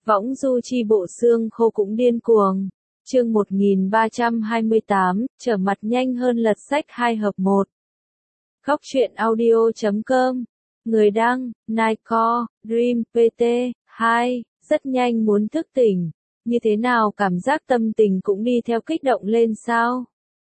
Võng du chi bộ xương khô cũng điên cuồng. Chương 1328, trở mặt nhanh hơn lật sách 2 hợp 1. Góc truyện audio.com. Người đăng, Nightcore, Dream PT, 2, rất nhanh muốn thức tỉnh. Như thế nào cảm giác tâm tình cũng đi theo kích động lên sao?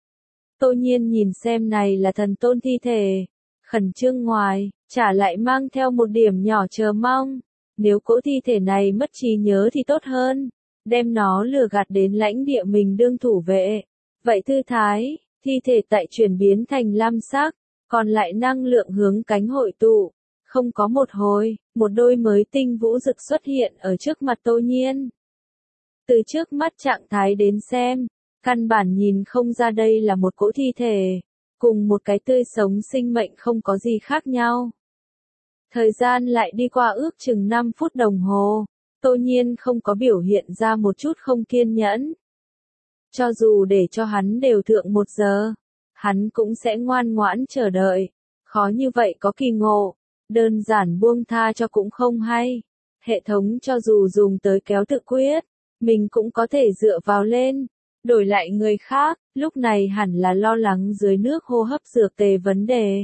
Tô Nhiên nhìn xem này là thần tôn thi thể. Khẩn trương ngoài, trả lại mang theo một điểm nhỏ chờ mong. Nếu cỗ thi thể này mất trí nhớ thì tốt hơn. Đem nó lừa gạt đến lãnh địa mình đương thủ vệ. Vậy thư thái, thi thể tại chuyển biến thành lam sắc, còn lại năng lượng hướng cánh hội tụ. Không có một hồi, một đôi mới tinh vũ rực xuất hiện ở trước mặt Tô Nhiên. Từ trước mắt trạng thái đến xem, căn bản nhìn không ra đây là một cỗ thi thể, cùng một cái tươi sống sinh mệnh không có gì khác nhau. Thời gian lại đi qua ước chừng 5 phút đồng hồ, Tô Nhiên không có biểu hiện ra một chút không kiên nhẫn. Cho dù để cho hắn đều thượng 1 giờ, hắn cũng sẽ ngoan ngoãn chờ đợi. Khó như vậy có kỳ ngộ, đơn giản buông tha cho cũng không hay. Hệ thống cho dù dùng tới kéo tự quyết, mình cũng có thể dựa vào lên. Đổi lại người khác, lúc này hẳn là lo lắng dưới nước hô hấp dược tề vấn đề.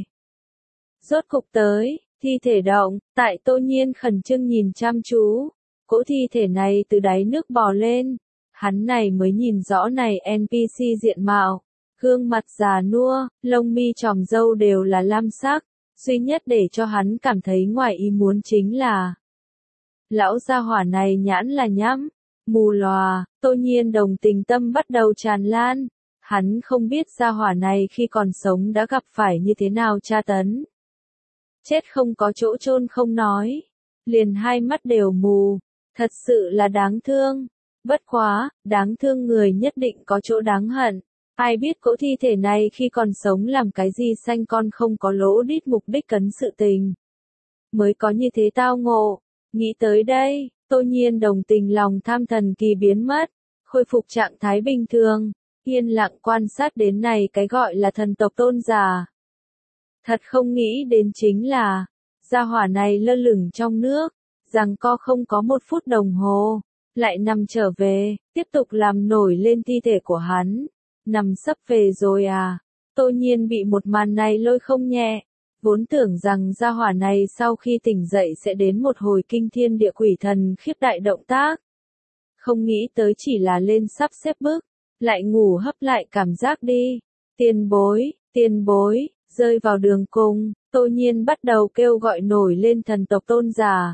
Rốt cục tới, thi thể động, tại Tô Nhiên khẩn trương nhìn chăm chú. Cỗ thi thể này từ đáy nước bò lên. Hắn này mới nhìn rõ này NPC diện mạo. Gương mặt già nua, lông mi tròm râu đều là lam sắc. Duy nhất để cho hắn cảm thấy ngoài ý muốn chính là lão gia hỏa này nhãn là nhắm, mù lòa. Tô Nhiên đồng tình tâm bắt đầu tràn lan. Hắn không biết gia hỏa này khi còn sống đã gặp phải như thế nào tra tấn. Chết không có chỗ chôn không nói, liền hai mắt đều mù, thật sự là đáng thương. Bất quá, đáng thương người nhất định có chỗ đáng hận. Ai biết cỗ thi thể này khi còn sống làm cái gì xanh con không có lỗ đít mục đích cấn sự tình. Mới có như thế tao ngộ. Nghĩ tới đây, Tô Nhiên đồng tình lòng tham thần kỳ biến mất, khôi phục trạng thái bình thường, yên lặng quan sát đến này cái gọi là thần tộc tôn giả. Thật không nghĩ đến chính là, gia hỏa này lơ lửng trong nước, giằng co không có 1 phút đồng hồ, lại nằm trở về, tiếp tục làm nổi lên thi thể của hắn. Nằm sấp về rồi à? Tô Nhiên bị một màn này lôi không nhẹ, vốn tưởng rằng gia hỏa này sau khi tỉnh dậy sẽ đến một hồi kinh thiên địa quỷ thần khiếp đại động tác. Không nghĩ tới chỉ là lên sắp xếp bước, lại ngủ hấp lại cảm giác đi. Tiền bối, rơi vào đường cùng, Tô Nhiên bắt đầu kêu gọi nổi lên thần tộc tôn giả.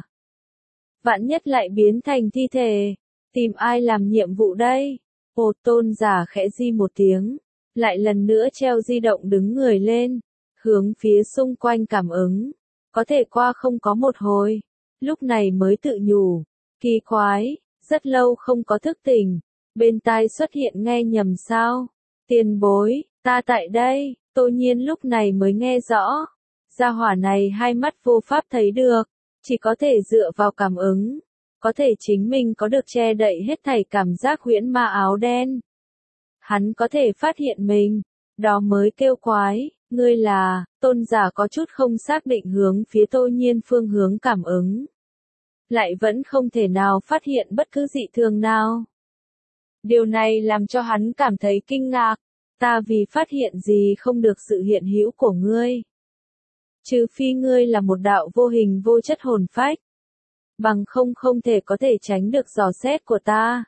Vạn nhất lại biến thành thi thể, tìm ai làm nhiệm vụ đây? Ồ, tôn giả khẽ di một tiếng, lại lần nữa treo di động đứng người lên, hướng phía xung quanh cảm ứng. Có thể qua không có một hồi, lúc này mới tự nhủ, kỳ quái, rất lâu không có thức tỉnh, bên tai xuất hiện nghe nhầm sao? Tiền bối, ta tại đây. Tô Nhiên lúc này mới nghe rõ, gia hỏa này hai mắt vô pháp thấy được, chỉ có thể dựa vào cảm ứng, có thể chính mình có được che đậy hết thảy cảm giác huyễn ma áo đen. Hắn có thể phát hiện mình, đó mới kêu quái. Ngươi là, tôn giả có chút không xác định hướng phía Tô Nhiên phương hướng cảm ứng. Lại vẫn không thể nào phát hiện bất cứ dị thường nào. Điều này làm cho hắn cảm thấy kinh ngạc. Ta vì phát hiện gì không được sự hiện hữu của ngươi. Trừ phi ngươi là một đạo vô hình vô chất hồn phách. Bằng không thể có thể tránh được dò xét của ta.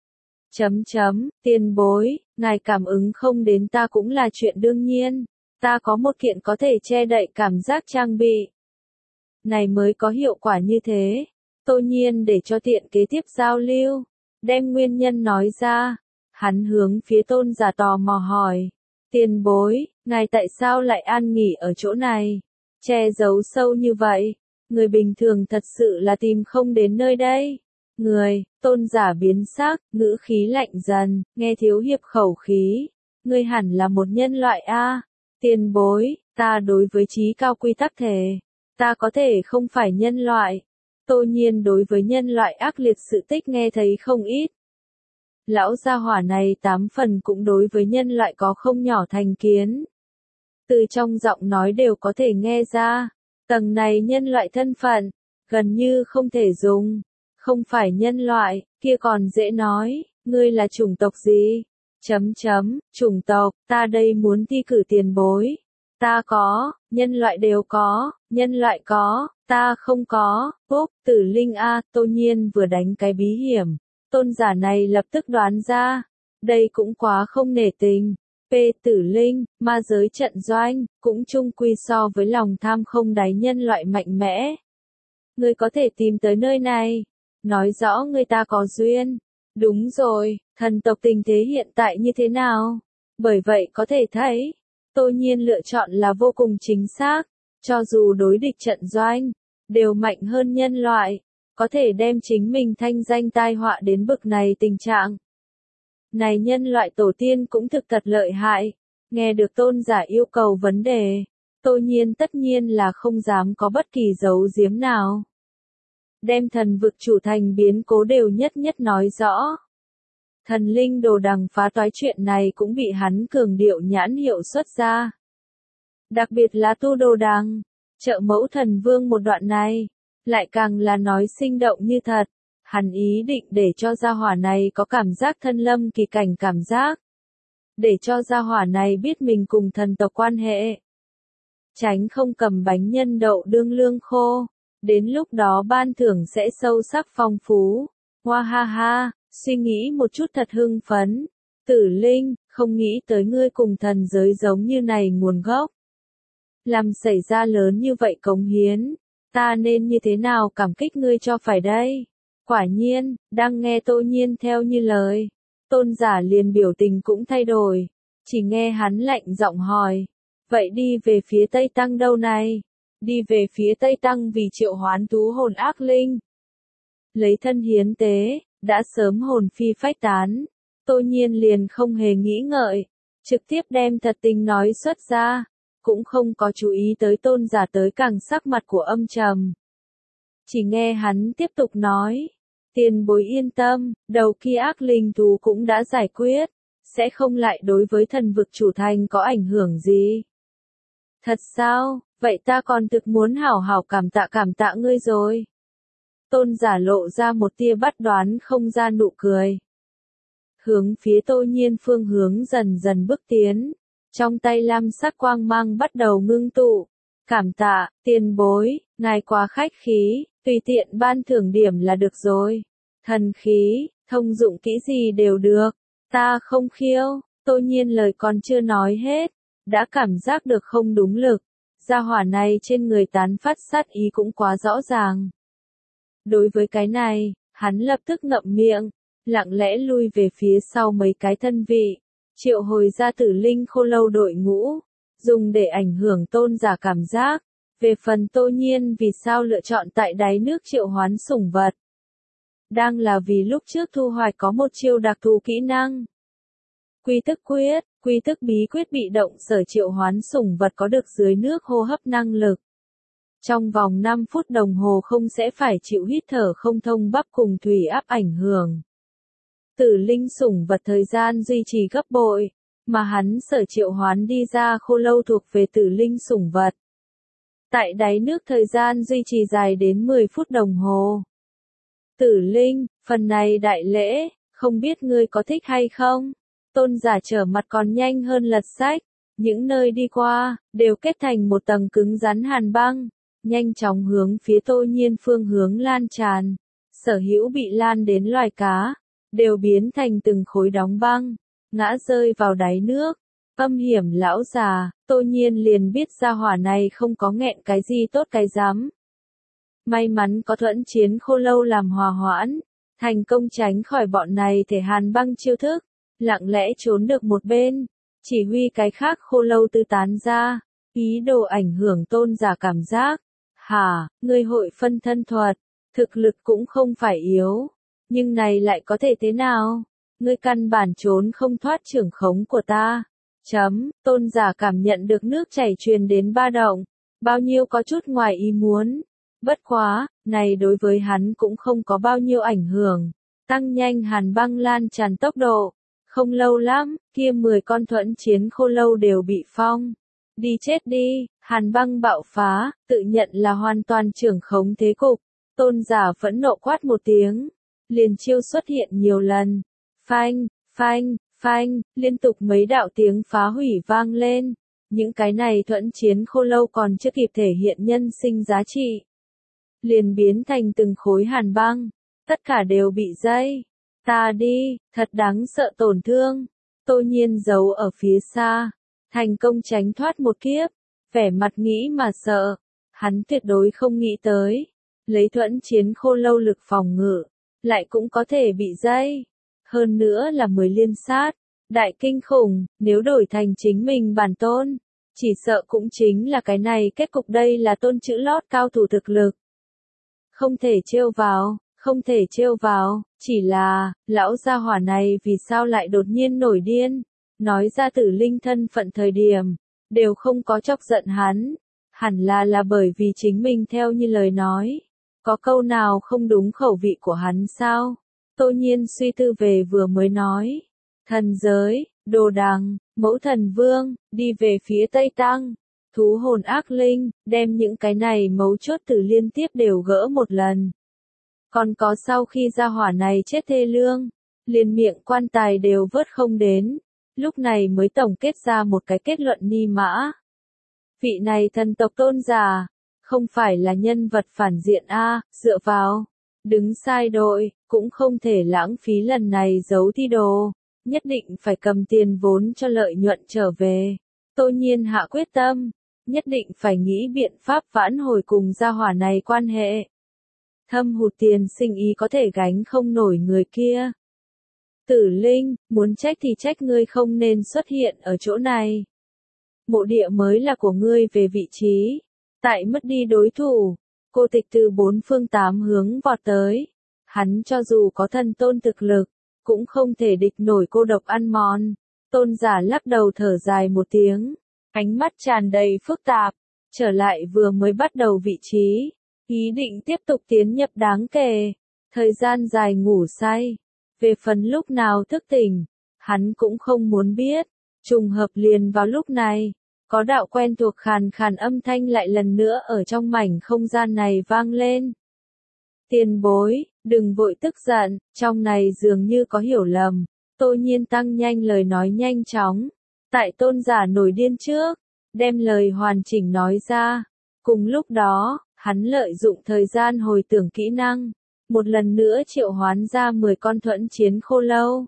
Tiền bối, ngài cảm ứng không đến ta cũng là chuyện đương nhiên. Ta có một kiện có thể che đậy cảm giác trang bị. Này mới có hiệu quả như thế. Tô Nhiên để cho tiện kế tiếp giao lưu, đem nguyên nhân nói ra. Hắn hướng phía tôn giả tò mò hỏi. Tiền bối, ngài tại sao lại an nghỉ ở chỗ này? Che giấu sâu như vậy, người bình thường thật sự là tìm không đến nơi đây. Tôn giả biến sắc, ngữ khí lạnh dần, nghe thiếu hiệp khẩu khí. Ngươi hẳn là một nhân loại a. Tiền bối, ta đối với trí cao quy tắc thể. Ta có thể không phải nhân loại. Tô Nhiên đối với nhân loại ác liệt sự tích nghe thấy không ít. Lão gia hỏa này 8 phần cũng đối với nhân loại có không nhỏ thành kiến. Từ trong giọng nói đều có thể nghe ra, tầng này nhân loại thân phận, gần như không thể dùng. Không phải nhân loại, kia còn dễ nói, ngươi là chủng tộc gì? Chủng tộc, ta đây muốn thi cử tiền bối. Ta có, nhân loại đều có, nhân loại có, ta không có, Phúc, Tử Linh a, Tô Nhiên vừa đánh cái bí hiểm. Tôn giả này lập tức đoán ra, đây cũng quá không nể tình. P. Tử Linh, ma giới trận doanh, cũng chung quy so với lòng tham không đáy nhân loại mạnh mẽ. Ngươi có thể tìm tới nơi này, nói rõ người ta có duyên. Đúng rồi, thần tộc tình thế hiện tại như thế nào? Bởi vậy có thể thấy, Tô Nhiên lựa chọn là vô cùng chính xác, cho dù đối địch trận doanh, đều mạnh hơn nhân loại, có thể đem chính mình thanh danh tai họa đến bực này tình trạng. Này nhân loại tổ tiên cũng thực thật lợi hại, nghe được tôn giả yêu cầu vấn đề, Tô Nhiên tất nhiên là không dám có bất kỳ giấu giếm nào. Đem thần vực chủ thành biến cố đều nhất nhất nói rõ. Thần linh đồ đằng phá toái chuyện này cũng bị hắn cường điệu nhãn hiệu xuất ra. Đặc biệt là tu đồ đằng, trợ mẫu thần vương một đoạn này, lại càng là nói sinh động như thật. Hắn ý định để cho gia hỏa này có cảm giác thân lâm kỳ cảnh cảm giác. Để cho gia hỏa này biết mình cùng thần tộc quan hệ. Tránh không cầm bánh nhân đậu đương lương khô. Đến lúc đó ban thưởng sẽ sâu sắc phong phú. Hoa ha ha, suy nghĩ một chút thật hưng phấn. Tử Linh, không nghĩ tới ngươi cùng thần giới giống như này nguồn gốc. Làm xảy ra lớn như vậy cống hiến. Ta nên như thế nào cảm kích ngươi cho phải đây? Quả nhiên, đang nghe Tô Nhiên theo như lời. Tôn giả liền biểu tình cũng thay đổi. Chỉ nghe hắn lạnh giọng hỏi. Vậy đi về phía Tây Tăng đâu này? Đi về phía Tây Tăng vì triệu hoán thú hồn ác linh. Lấy thân hiến tế, đã sớm hồn phi phách tán. Tô Nhiên liền không hề nghĩ ngợi. Trực tiếp đem thật tình nói xuất ra. Cũng không có chú ý tới tôn giả tới càng sắc mặt của âm trầm. Chỉ nghe hắn tiếp tục nói. Tiền bối yên tâm, đầu kia ác linh thú cũng đã giải quyết. Sẽ không lại đối với thần vực chủ thành có ảnh hưởng gì. Thật sao, vậy ta còn thực muốn hảo hảo cảm tạ ngươi rồi. Tôn giả lộ ra một tia bắt đoán không ra nụ cười. Hướng phía Tô Nhiên phương hướng dần dần bước tiến. Trong tay lam sắc quang mang bắt đầu ngưng tụ. Cảm tạ, tiền bối, ngài quá khách khí, tùy tiện ban thưởng điểm là được rồi. Thần khí, thông dụng kỹ gì đều được. Ta không khiêu, Tô Nhiên lời còn chưa nói hết. Đã cảm giác được không đúng lực. Gia hỏa này trên người tán phát sát ý cũng quá rõ ràng. Đối với cái này, hắn lập tức ngậm miệng, lặng lẽ lui về phía sau mấy cái thân vị, triệu hồi ra Tử Linh Khô Lâu đội ngũ, dùng để ảnh hưởng tôn giả cảm giác. Về phần Tô Nhiên vì sao lựa chọn tại đáy nước triệu hoán sủng vật. Đang là vì lúc trước thu hoạch có một chiêu đặc thù kỹ năng. Quy tức bí quyết bị động sở triệu hoán sủng vật có được dưới nước hô hấp năng lực. Trong vòng 5 phút đồng hồ không sẽ phải chịu hít thở không thông bắp cùng thủy áp ảnh hưởng. Tử linh sủng vật thời gian duy trì gấp bội, mà hắn sở triệu hoán đi ra khô lâu thuộc về tử linh sủng vật. Tại đáy nước thời gian duy trì dài đến 10 phút đồng hồ. Tử linh, phần này đại lễ, không biết ngươi có thích hay không? Tôn giả trở mặt còn nhanh hơn lật sách, những nơi đi qua, đều kết thành một tầng cứng rắn hàn băng, nhanh chóng hướng phía Tô Nhiên phương hướng lan tràn. Sở hữu bị lan đến loài cá, đều biến thành từng khối đóng băng, ngã rơi vào đáy nước. Âm hiểm lão già, Tô Nhiên liền biết ra hỏa này không có nghẹn cái gì tốt cái dám. May mắn có thuẫn chiến khô lâu làm hòa hoãn, thành công tránh khỏi bọn này thể hàn băng chiêu thức. Lặng lẽ trốn được một bên, chỉ huy cái khác khô lâu tư tán ra, ý đồ ảnh hưởng tôn giả cảm giác. Hả, ngươi hội phân thân thuật, thực lực cũng không phải yếu, nhưng này lại có thể thế nào? Ngươi căn bản trốn không thoát trưởng khống của ta. Tôn giả cảm nhận được nước chảy truyền đến ba động, bao nhiêu có chút ngoài ý muốn. Bất quá, này đối với hắn cũng không có bao nhiêu ảnh hưởng, tăng nhanh hàn băng lan tràn tốc độ. Không lâu lắm, kia 10 con thuẫn chiến khô lâu đều bị phong. Đi chết đi, hàn băng bạo phá, tự nhận là hoàn toàn trưởng khống thế cục. Tôn giả phẫn nộ quát một tiếng. Liền chiêu xuất hiện nhiều lần. Phanh, phanh, phanh, liên tục mấy đạo tiếng phá hủy vang lên. Những cái này thuẫn chiến khô lâu còn chưa kịp thể hiện nhân sinh giá trị. Liền biến thành từng khối hàn băng. Tất cả đều bị dây. Ta đi, thật đáng sợ tổn thương. Tô Nhiên giấu ở phía xa. Thành công tránh thoát một kiếp. Vẻ mặt nghĩ mà sợ. Hắn tuyệt đối không nghĩ tới. Lấy thuẫn chiến khô lâu lực phòng ngự. Lại cũng có thể bị dây. Hơn nữa là 10 liên sát. Đại kinh khủng, nếu đổi thành chính mình bản tôn. Chỉ sợ cũng chính là cái này kết cục đây là tôn chữ lót cao thủ thực lực. Không thể trêu vào, không thể trêu vào, chỉ là, lão gia hỏa này vì sao lại đột nhiên nổi điên. Nói ra Tử Linh thân phận thời điểm, đều không có chọc giận hắn. Hẳn là bởi vì chính mình theo như lời nói. Có câu nào không đúng khẩu vị của hắn sao? Tô Nhiên suy tư về vừa mới nói. Thần giới, đồ đằng, mẫu thần vương, đi về phía Tây Tăng. Thú hồn ác linh, đem những cái này mấu chốt từ liên tiếp đều gỡ một lần. Còn có sau khi gia hỏa này chết thê lương, liền miệng quan tài đều vớt không đến. Lúc này mới tổng kết ra một cái kết luận ni mã. Vị này thần tộc tôn giả, không phải là nhân vật phản diện a, dựa vào, đứng sai đội, cũng không thể lãng phí lần này giấu thi đồ, nhất định phải cầm tiền vốn cho lợi nhuận trở về. Tô Nhiên hạ quyết tâm, nhất định phải nghĩ biện pháp vãn hồi cùng gia hỏa này quan hệ. Thâm hụt tiền sinh ý có thể gánh không nổi người kia. Tử Linh, muốn trách thì trách ngươi không nên xuất hiện ở chỗ này. Mộ địa mới là của ngươi về vị trí. Tại mất đi đối thủ, cô tịch từ bốn phương tám hướng vọt tới. Hắn cho dù có thần tôn thực lực, cũng không thể địch nổi cô độc ăn mòn. Tôn giả lắc đầu thở dài một tiếng, ánh mắt tràn đầy phức tạp, trở lại vừa mới bắt đầu vị trí, ý định tiếp tục tiến nhập đáng kể. Thời gian dài ngủ say, về phần lúc nào thức tỉnh, hắn cũng không muốn biết. Trùng hợp liền vào lúc này, có đạo quen thuộc khàn khàn âm thanh lại lần nữa ở trong mảnh không gian này vang lên. Tiền bối, đừng vội tức giận, trong này dường như có hiểu lầm. Tô Nhiên tăng nhanh lời nói nhanh chóng. Tại tôn giả nổi điên trước, đem lời hoàn chỉnh nói ra. Cùng lúc đó, hắn lợi dụng thời gian hồi tưởng kỹ năng. Một lần nữa triệu hoán ra 10 con thuẫn chiến khô lâu.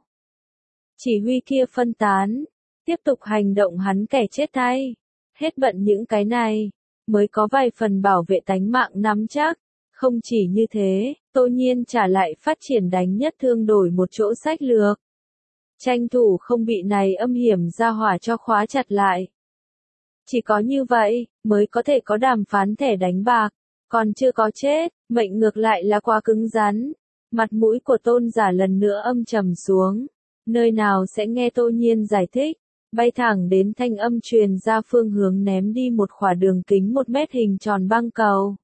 Chỉ huy kia phân tán. Tiếp tục hành động hắn kẻ chết thay. Hết bận những cái này, mới có vài phần bảo vệ tánh mạng nắm chắc. Không chỉ như thế, Tô Nhiên trả lại phát triển đánh nhất thương đổi một chỗ sách lược. Tranh thủ không bị này âm hiểm ra hỏa cho khóa chặt lại. Chỉ có như vậy, mới có thể có đàm phán thẻ đánh bạc. Còn chưa có chết, mệnh ngược lại là quá cứng rắn. Mặt mũi của tôn giả lần nữa âm trầm xuống. Nơi nào sẽ nghe Tô Nhiên giải thích. Bay thẳng đến thanh âm truyền ra phương hướng ném đi một khỏa đường kính 1 mét hình tròn băng cầu.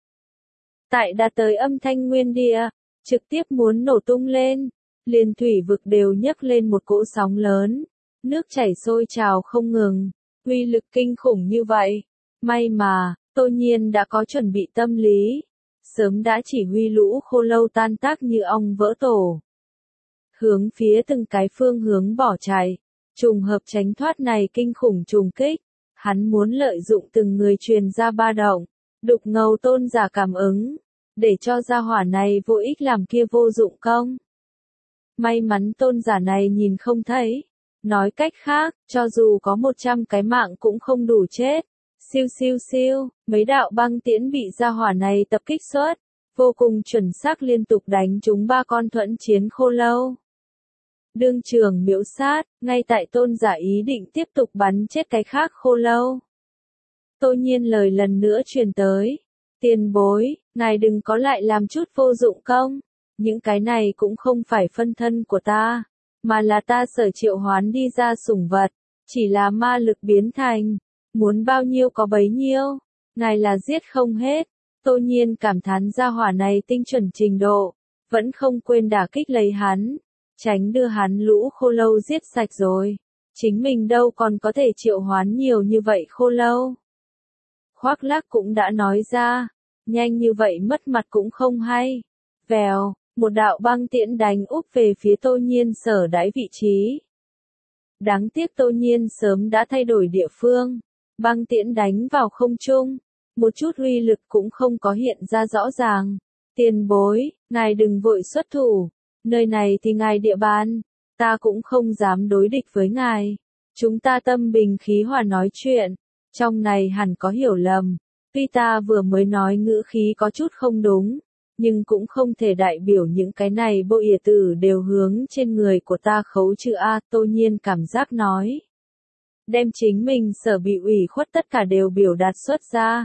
Tại đã tới âm thanh nguyên địa, trực tiếp muốn nổ tung lên, liền thủy vực đều nhấc lên một cỗ sóng lớn, nước chảy sôi trào không ngừng, uy lực kinh khủng như vậy. May mà, Tô Nhiên đã có chuẩn bị tâm lý, sớm đã chỉ huy lũ khô lâu tan tác như ong vỡ tổ. Hướng phía từng cái phương hướng bỏ chạy. Trùng hợp tránh thoát này kinh khủng trùng kích, hắn muốn lợi dụng từng người truyền ra ba động, đục ngầu tôn giả cảm ứng, để cho gia hỏa này vô ích làm kia vô dụng công. May mắn tôn giả này nhìn không thấy, nói cách khác, cho dù có 100 cái mạng cũng không đủ chết. Siêu siêu siêu, mấy đạo băng tiễn bị gia hỏa này tập kích xuất, vô cùng chuẩn xác liên tục đánh trúng 3 con thuẫn chiến khô lâu. Đương trường miễu sát, ngay tại tôn giả ý định tiếp tục bắn chết cái khác khô lâu. Tô Nhiên lời lần nữa truyền tới. Tiền bối, ngài đừng có lại làm chút vô dụng công. Những cái này cũng không phải phân thân của ta, mà là ta sở triệu hoán đi ra sủng vật. Chỉ là ma lực biến thành. Muốn bao nhiêu có bấy nhiêu. Ngài là giết không hết. Tô Nhiên cảm thán gia hỏa này tinh chuẩn trình độ. Vẫn không quên đả kích lấy hắn. Tránh đưa hắn lũ khô lâu giết sạch rồi. Chính mình đâu còn có thể triệu hoán nhiều như vậy khô lâu. Khoác Lác cũng đã nói ra, nhanh như vậy mất mặt cũng không hay. Vèo, một đạo băng tiễn đánh úp về phía Tô Nhiên sở đãi vị trí. Đáng tiếc Tô Nhiên sớm đã thay đổi địa phương, băng tiễn đánh vào không trung, một chút uy lực cũng không có hiện ra rõ ràng. Tiền bối, ngài đừng vội xuất thủ, nơi này thì ngài địa bàn, ta cũng không dám đối địch với ngài. Chúng ta tâm bình khí hòa nói chuyện, trong này hẳn có hiểu lầm. Tuy ta vừa mới nói ngữ khí có chút không đúng, nhưng cũng không thể đại biểu những cái này bộ ỉa tử đều hướng trên người của ta khấu chữ A. Tô Nhiên cảm giác nói. Đem chính mình sở bị ủy khuất tất cả đều biểu đạt xuất ra.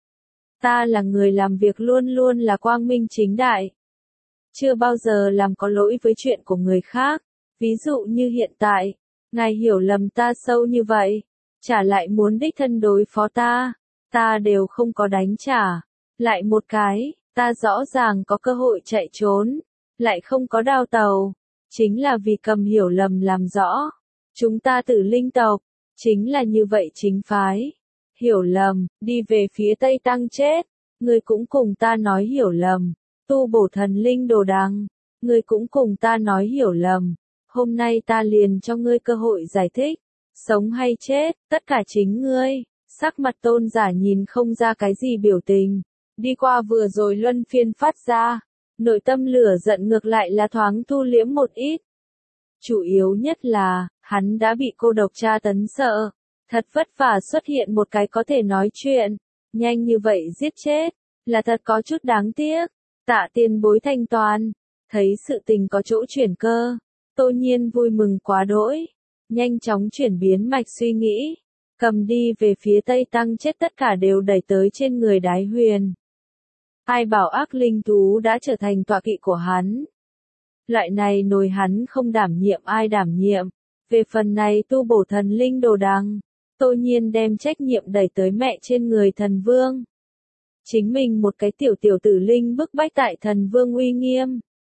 Ta là người làm việc luôn luôn là quang minh chính đại. Chưa bao giờ làm có lỗi với chuyện của người khác. Ví dụ như hiện tại, ngài hiểu lầm ta sâu như vậy, trả lại muốn đích thân đối phó ta đều không có đánh trả. Lại một cái, ta rõ ràng có cơ hội chạy trốn, lại không có đao tàu, chính là vì cầm hiểu lầm làm rõ. Chúng ta Tử Linh tộc, chính là như vậy chính phái. Hiểu lầm, đi về phía Tây Tăng chết, ngươi cũng cùng ta nói hiểu lầm. Tu bổ thần linh đồ đằng, ngươi cũng cùng ta nói hiểu lầm. Hôm nay ta liền cho ngươi cơ hội giải thích, sống hay chết, tất cả chính ngươi. Sắc mặt Tôn Giả nhìn không ra cái gì biểu tình, đi qua vừa rồi luân phiên phát ra, nội tâm lửa giận ngược lại là thoáng thu liễm một ít. Chủ yếu nhất là, hắn đã bị cô độc tra tấn sợ, thật vất vả xuất hiện một cái có thể nói chuyện, nhanh như vậy giết chết, là thật có chút đáng tiếc. Tạ tiền bối thanh toàn, thấy sự tình có chỗ chuyển cơ, Tô Nhiên vui mừng quá đỗi, nhanh chóng chuyển biến mạch suy nghĩ, cầm đi về phía Tây Tăng chết tất cả đều đẩy tới trên người Đái Huyền. Ai bảo ác linh thú đã trở thành tọa kỵ của hắn. Loại này nồi hắn không đảm nhiệm ai đảm nhiệm. Về phần này tu bổ thần linh đồ đằng, Tô Nhiên đem trách nhiệm đẩy tới mẹ trên người thần vương. Chính mình một cái tiểu tử linh bức bách tại thần vương uy nghiêm.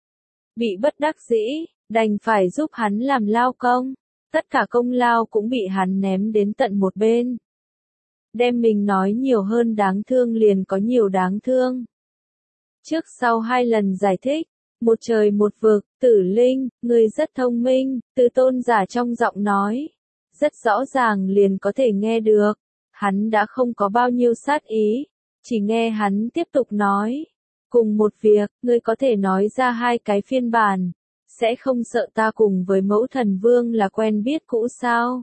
Bị bất đắc dĩ, đành phải giúp hắn làm lao công. Tất cả công lao cũng bị hắn ném đến tận một bên. Đem mình nói nhiều hơn đáng thương liền có nhiều đáng thương. Trước sau 2 lần giải thích, một trời một vực, Tử Linh, người rất thông minh, từ Tôn Giả trong giọng nói. Rất rõ ràng liền có thể nghe được. Hắn đã không có bao nhiêu sát ý. Chỉ nghe hắn tiếp tục nói. Cùng một việc, ngươi có thể nói ra 2 cái phiên bản. Sẽ không sợ ta cùng với mẫu thần vương là quen biết cũ sao?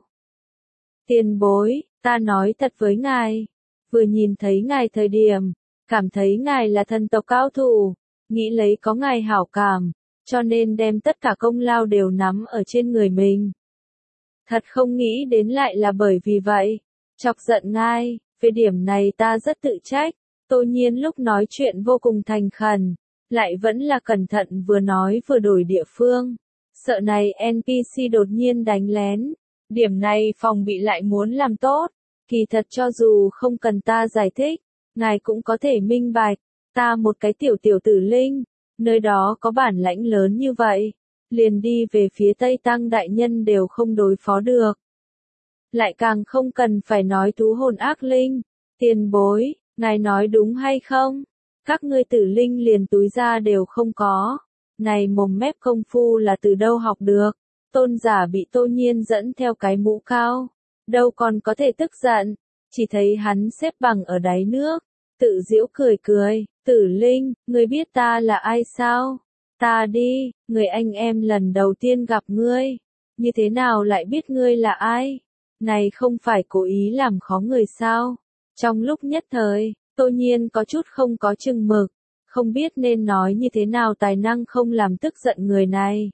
Tiền bối, ta nói thật với ngài. Vừa nhìn thấy ngài thời điểm, cảm thấy ngài là thần tộc cao thủ, nghĩ lấy có ngài hảo cảm, cho nên đem tất cả công lao đều nắm ở trên người mình. Thật không nghĩ đến lại là bởi vì vậy, chọc giận ngài, về điểm này ta rất tự trách. Tô Nhiên lúc nói chuyện vô cùng thành khẩn, lại vẫn là cẩn thận vừa nói vừa đổi địa phương. Sợ này NPC đột nhiên đánh lén, điểm này phòng bị lại muốn làm tốt. Kỳ thật cho dù không cần ta giải thích, ngài cũng có thể minh bạch, ta một cái tiểu tử linh, nơi đó có bản lãnh lớn như vậy, liền đi về phía Tây Tăng đại nhân đều không đối phó được. Lại càng không cần phải nói thú hồn ác linh, tiền bối, ngài nói đúng hay không? Các ngươi tử linh liền túi ra đều không có, này mồm mép công phu là từ đâu học được? Tôn Giả bị Tô Nhiên dẫn theo cái mũ cao, đâu còn có thể tức giận, chỉ thấy hắn xếp bằng ở đáy nước, tự giễu cười, Tử Linh, ngươi biết ta là ai sao? Ta đi, người anh em lần đầu tiên gặp ngươi, như thế nào lại biết ngươi là ai? Này không phải cố ý làm khó người sao? Trong lúc nhất thời, Tô Nhiên có chút không có chừng mực, không biết nên nói như thế nào tài năng không làm tức giận người này.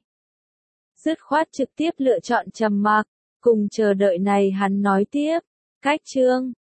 Dứt khoát trực tiếp lựa chọn trầm mặc, cùng chờ đợi này hắn nói tiếp. Cách chương